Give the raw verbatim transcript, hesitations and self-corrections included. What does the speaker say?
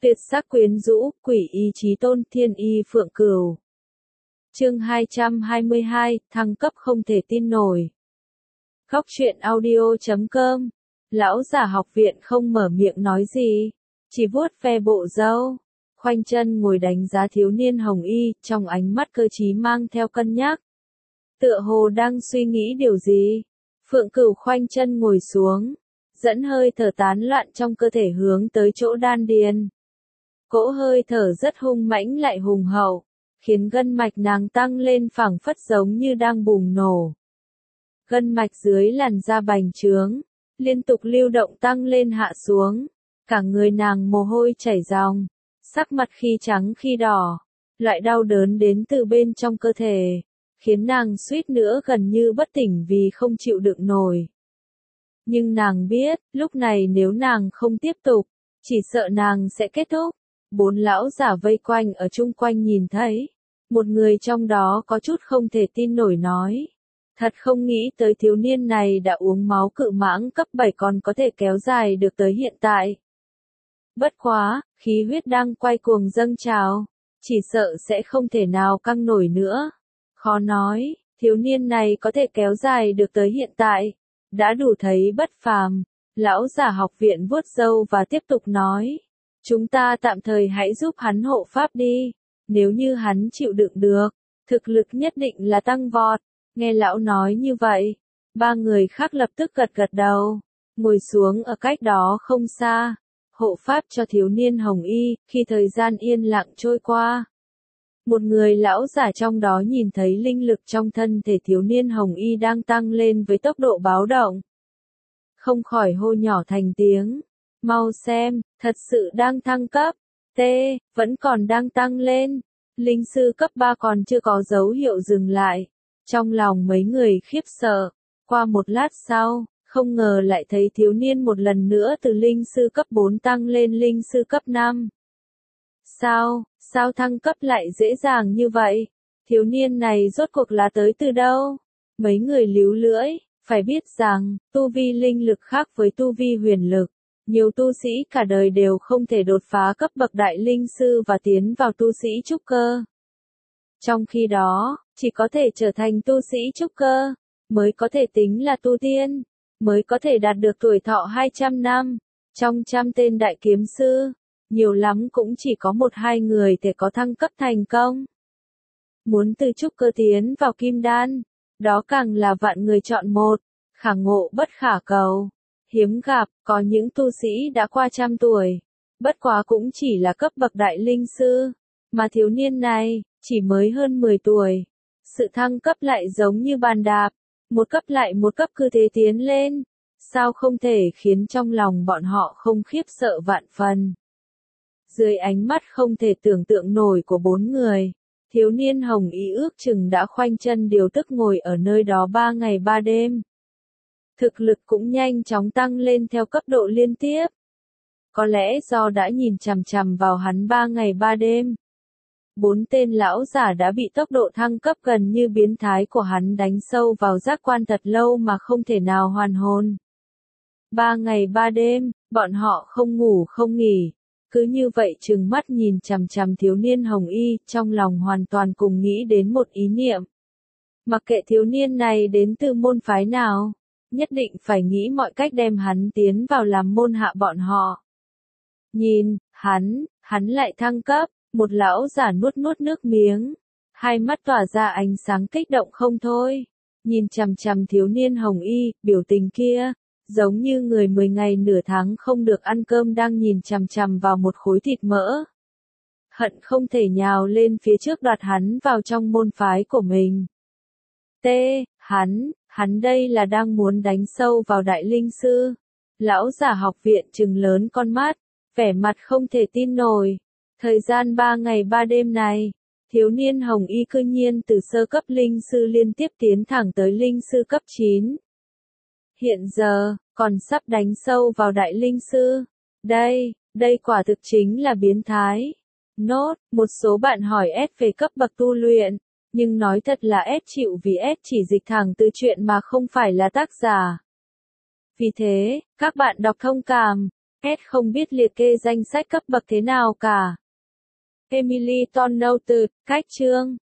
Tuyệt sắc quyến rũ, quỷ ý chí tôn, thiên y phượng cửu. Chương hai trăm hai mươi hai, thăng cấp không thể tin nổi. Góc truyện audio chấm com. Lão giả học viện không mở miệng nói gì, chỉ vuốt ve bộ râu, khoanh chân ngồi đánh giá thiếu niên hồng y, trong ánh mắt cơ trí mang theo cân nhắc. Tựa hồ đang suy nghĩ điều gì. Phượng Cửu khoanh chân ngồi xuống, dẫn hơi thở tán loạn trong cơ thể hướng tới chỗ đan điền. Cỗ hơi thở rất hung mãnh lại hùng hậu, khiến gân mạch nàng tăng lên phảng phất giống như đang bùng nổ. Gân mạch dưới làn da bành trướng, liên tục lưu động tăng lên hạ xuống, cả người nàng mồ hôi chảy ròng, sắc mặt khi trắng khi đỏ, loại đau đớn đến từ bên trong cơ thể, khiến nàng suýt nữa gần như bất tỉnh vì không chịu đựng nổi. Nhưng nàng biết, lúc này nếu nàng không tiếp tục, chỉ sợ nàng sẽ kết thúc. Bốn lão giả vây quanh ở chung quanh nhìn thấy, một người trong đó có chút không thể tin nổi nói. Thật không nghĩ tới thiếu niên này đã uống máu cự mãng cấp bảy còn có thể kéo dài được tới hiện tại. Bất quá, khí huyết đang quay cuồng dâng trào, chỉ sợ sẽ không thể nào căng nổi nữa. Khó nói, thiếu niên này có thể kéo dài được tới hiện tại, đã đủ thấy bất phàm. Lão giả học viện vuốt râu và tiếp tục nói. Chúng ta tạm thời hãy giúp hắn hộ pháp đi, nếu như hắn chịu đựng được, thực lực nhất định là tăng vọt. Nghe lão nói như vậy, ba người khác lập tức gật gật đầu, ngồi xuống ở cách đó không xa, hộ pháp cho thiếu niên hồng y. Khi thời gian yên lặng trôi qua, một người lão giả trong đó nhìn thấy linh lực trong thân thể thiếu niên hồng y đang tăng lên với tốc độ báo động, không khỏi hô nhỏ thành tiếng. Mau xem, thật sự đang thăng cấp. T, vẫn còn đang tăng lên. Linh sư cấp ba còn chưa có dấu hiệu dừng lại. Trong lòng mấy người khiếp sợ. Qua một lát sau, không ngờ lại thấy thiếu niên một lần nữa từ linh sư cấp bốn tăng lên linh sư cấp năm. Sao, sao thăng cấp lại dễ dàng như vậy? Thiếu niên này rốt cuộc là tới từ đâu? Mấy người líu lưỡi, phải biết rằng, tu vi linh lực khác với tu vi huyền lực. Nhiều tu sĩ cả đời đều không thể đột phá cấp bậc đại linh sư và tiến vào tu sĩ trúc cơ. Trong khi đó, chỉ có thể trở thành tu sĩ trúc cơ, mới có thể tính là tu tiên, mới có thể đạt được tuổi thọ hai trăm năm. Trong trăm tên đại kiếm sư, nhiều lắm cũng chỉ có một hai người thể có thăng cấp thành công. Muốn từ trúc cơ tiến vào kim đan, đó càng là vạn người chọn một, khả ngộ bất khả cầu. Hiếm gặp, có những tu sĩ đã qua trăm tuổi, bất quá cũng chỉ là cấp bậc đại linh sư, mà thiếu niên này, chỉ mới hơn mười tuổi. Sự thăng cấp lại giống như bàn đạp, một cấp lại một cấp cứ thế tiến lên, sao không thể khiến trong lòng bọn họ không khiếp sợ vạn phần. Dưới ánh mắt không thể tưởng tượng nổi của bốn người, thiếu niên hồng y ước chừng đã khoanh chân điều tức ngồi ở nơi đó ba ngày ba đêm. Thực lực cũng nhanh chóng tăng lên theo cấp độ liên tiếp. Có lẽ do đã nhìn chằm chằm vào hắn ba ngày ba đêm. Bốn tên lão giả đã bị tốc độ thăng cấp gần như biến thái của hắn đánh sâu vào giác quan thật lâu mà không thể nào hoàn hồn. Ba ngày ba đêm, bọn họ không ngủ không nghỉ. Cứ như vậy trừng mắt nhìn chằm chằm thiếu niên hồng y, trong lòng hoàn toàn cùng nghĩ đến một ý niệm. Mặc kệ thiếu niên này đến từ môn phái nào, nhất định phải nghĩ mọi cách đem hắn tiến vào làm môn hạ bọn họ. Nhìn, hắn, hắn lại thăng cấp, một lão giả nuốt nuốt nước miếng, hai mắt tỏa ra ánh sáng kích động không thôi, nhìn chằm chằm thiếu niên hồng y, biểu tình kia, giống như người mười ngày nửa tháng không được ăn cơm đang nhìn chằm chằm vào một khối thịt mỡ. Hận không thể nhào lên phía trước đoạt hắn vào trong môn phái của mình. T, hắn, hắn đây là đang muốn đánh sâu vào đại linh sư. Lão giả học viện trừng lớn con mắt, vẻ mặt không thể tin nổi. Thời gian ba ngày ba đêm này, thiếu niên hồng y cư nhiên từ sơ cấp linh sư liên tiếp tiến thẳng tới linh sư cấp chín. Hiện giờ, còn sắp đánh sâu vào đại linh sư. Đây, đây quả thực chính là biến thái. Nốt, một số bạn hỏi S về cấp bậc tu luyện. Nhưng nói thật là S chịu vì S chỉ dịch thẳng từ chuyện mà không phải là tác giả. Vì thế, các bạn đọc thông cảm, S không biết liệt kê danh sách cấp bậc thế nào cả. Emily Tonnout, cách chương